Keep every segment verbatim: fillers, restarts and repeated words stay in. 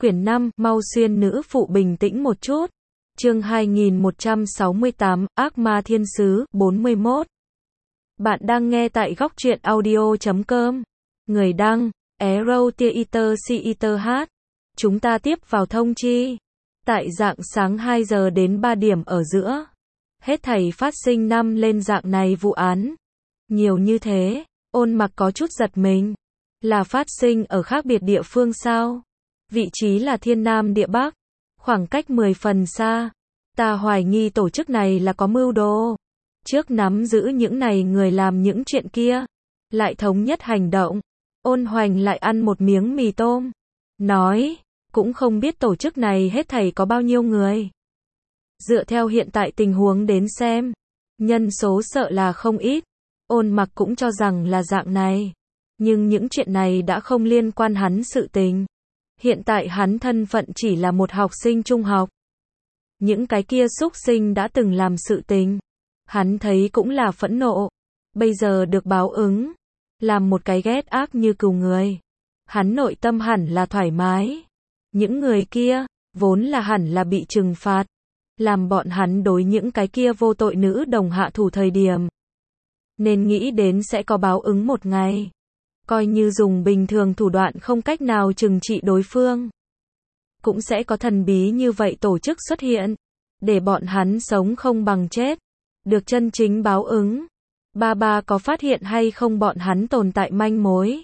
Quyển năm, mau xuyên nữ phụ bình tĩnh một chút. Chương hai nghìn một trăm sáu mươi tám, Ác ma thiên sứ, bốn mươi mốt. Bạn đang nghe tại góc truyện audio chấm com. Người đăng, Arrow Theater Theater hát. Chúng ta tiếp vào thông chi. Tại rạng sáng hai giờ đến ba điểm ở giữa. Hết thảy phát sinh năm lên dạng này vụ án. Nhiều như thế, Ôn Mặc có chút giật mình. Là phát sinh ở khác biệt địa phương sao? Vị trí là thiên nam địa bắc, khoảng cách mười phần xa. Ta hoài nghi tổ chức này là có mưu đồ. Trước nắm giữ những này người làm những chuyện kia, lại thống nhất hành động. Ôn Hoành lại ăn một miếng mì tôm, nói, cũng không biết tổ chức này hết thảy có bao nhiêu người. Dựa theo hiện tại tình huống đến xem, nhân số sợ là không ít. Ôn Mặc cũng cho rằng là dạng này. Nhưng những chuyện này đã không liên quan hắn sự tình. Hiện tại hắn thân phận chỉ là một học sinh trung học. Những cái kia xúc sinh đã từng làm sự tình, hắn thấy cũng là phẫn nộ. Bây giờ được báo ứng, làm một cái ghét ác như cừu người. Hắn nội tâm hẳn là thoải mái. Những người kia, vốn là hẳn là bị trừng phạt. Làm bọn hắn đối những cái kia vô tội nữ đồng hạ thủ thời điểm. Nên nghĩ đến sẽ có báo ứng một ngày. Coi như dùng bình thường thủ đoạn không cách nào trừng trị đối phương. Cũng sẽ có thần bí như vậy tổ chức xuất hiện. Để bọn hắn sống không bằng chết. Được chân chính báo ứng. Ba ba có phát hiện hay không bọn hắn tồn tại manh mối?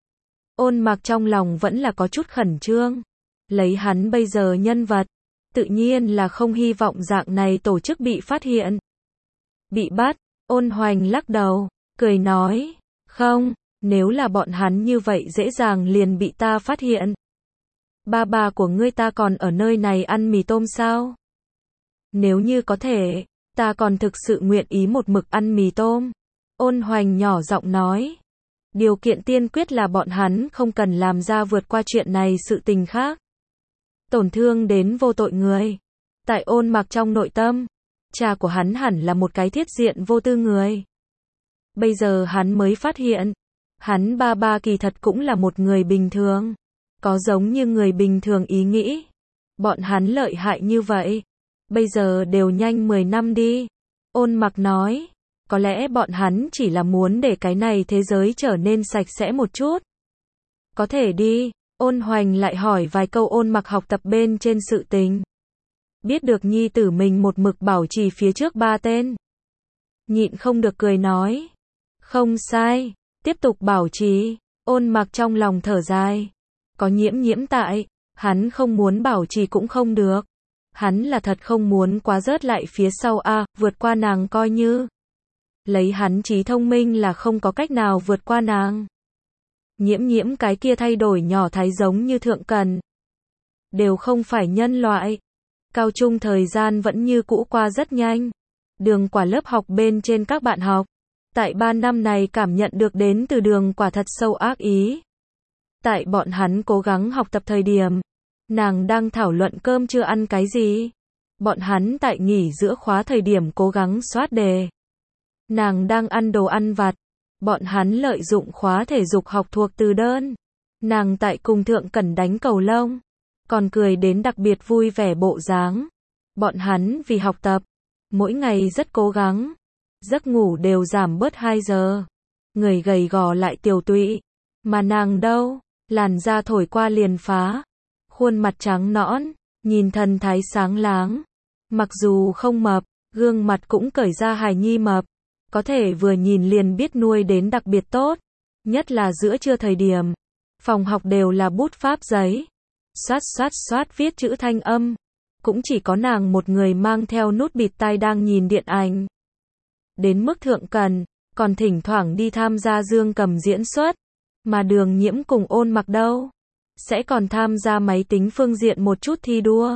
Ôn Mặc trong lòng vẫn là có chút khẩn trương. Lấy hắn bây giờ nhân vật, tự nhiên là không hy vọng dạng này tổ chức bị phát hiện. Bị bắt, Ôn Hoành lắc đầu, cười nói, không, nếu là bọn hắn như vậy dễ dàng liền bị ta phát hiện. Ba ba của ngươi ta còn ở nơi này ăn mì tôm sao? Nếu như có thể, ta còn thực sự nguyện ý một mực ăn mì tôm. Ôn Hoành nhỏ giọng nói. Điều kiện tiên quyết là bọn hắn không cần làm ra vượt qua chuyện này sự tình khác. Tổn thương đến vô tội người. Tại Ôn Mặc trong nội tâm, cha của hắn hẳn là một cái thiết diện vô tư người. Bây giờ hắn mới phát hiện, hắn ba ba kỳ thật cũng là một người bình thường. Có giống như người bình thường ý nghĩ. Bọn hắn lợi hại như vậy. Bây giờ đều nhanh mười năm đi. Ôn Mặc nói. Có lẽ bọn hắn chỉ là muốn để cái này thế giới trở nên sạch sẽ một chút. Có thể đi. Ôn Hoành lại hỏi vài câu Ôn Mặc học tập bên trên sự tình. Biết được nhi tử mình một mực bảo trì phía trước ba tên. Nhịn không được cười nói. Không sai. Tiếp tục bảo trì. Ôn Mặc trong lòng thở dài. Có Nhiễm Nhiễm tại, hắn không muốn bảo trì cũng không được. Hắn là thật không muốn quá rớt lại phía sau a, à, vượt qua nàng coi như. Lấy hắn trí thông minh là không có cách nào vượt qua nàng. Nhiễm Nhiễm cái kia thay đổi nhỏ thái giống như thượng cần. Đều không phải nhân loại. Cao trung thời gian vẫn như cũ qua rất nhanh. Đường Quả lớp học bên trên các bạn học. Tại ba năm này cảm nhận được đến từ Đường Quả thật sâu ác ý. Tại bọn hắn cố gắng học tập thời điểm, nàng đang thảo luận cơm chưa ăn cái gì. Bọn hắn tại nghỉ giữa khóa thời điểm cố gắng soát đề. Nàng đang ăn đồ ăn vặt. Bọn hắn lợi dụng khóa thể dục học thuộc từ đơn. Nàng tại cùng Thượng Cẩn đánh cầu lông. Còn cười đến đặc biệt vui vẻ bộ dáng. Bọn hắn vì học tập, mỗi ngày rất cố gắng. Giấc ngủ đều giảm bớt hai giờ. Người gầy gò lại tiều tụy. Mà nàng đâu, làn da thổi qua liền phá. Khuôn mặt trắng nõn, nhìn thần thái sáng láng. Mặc dù không mập, gương mặt cũng cởi ra hài nhi mập. Có thể vừa nhìn liền biết nuôi đến đặc biệt tốt. Nhất là giữa trưa thời điểm. Phòng học đều là bút pháp giấy. Xoát xoát xoát viết chữ thanh âm. Cũng chỉ có nàng một người mang theo nút bịt tai đang nhìn điện ảnh. Đến mức Thượng Cần, còn thỉnh thoảng đi tham gia dương cầm diễn xuất. Mà Đường Nhiễm cùng Ôn Mặc đâu? Sẽ còn tham gia máy tính phương diện một chút thi đua.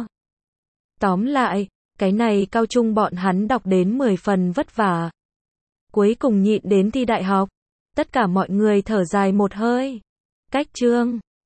Tóm lại, cái này cao trung bọn hắn đọc đến mười phần vất vả. Cuối cùng nhịn đến thi đại học. Tất cả mọi người thở dài một hơi. Cách chương.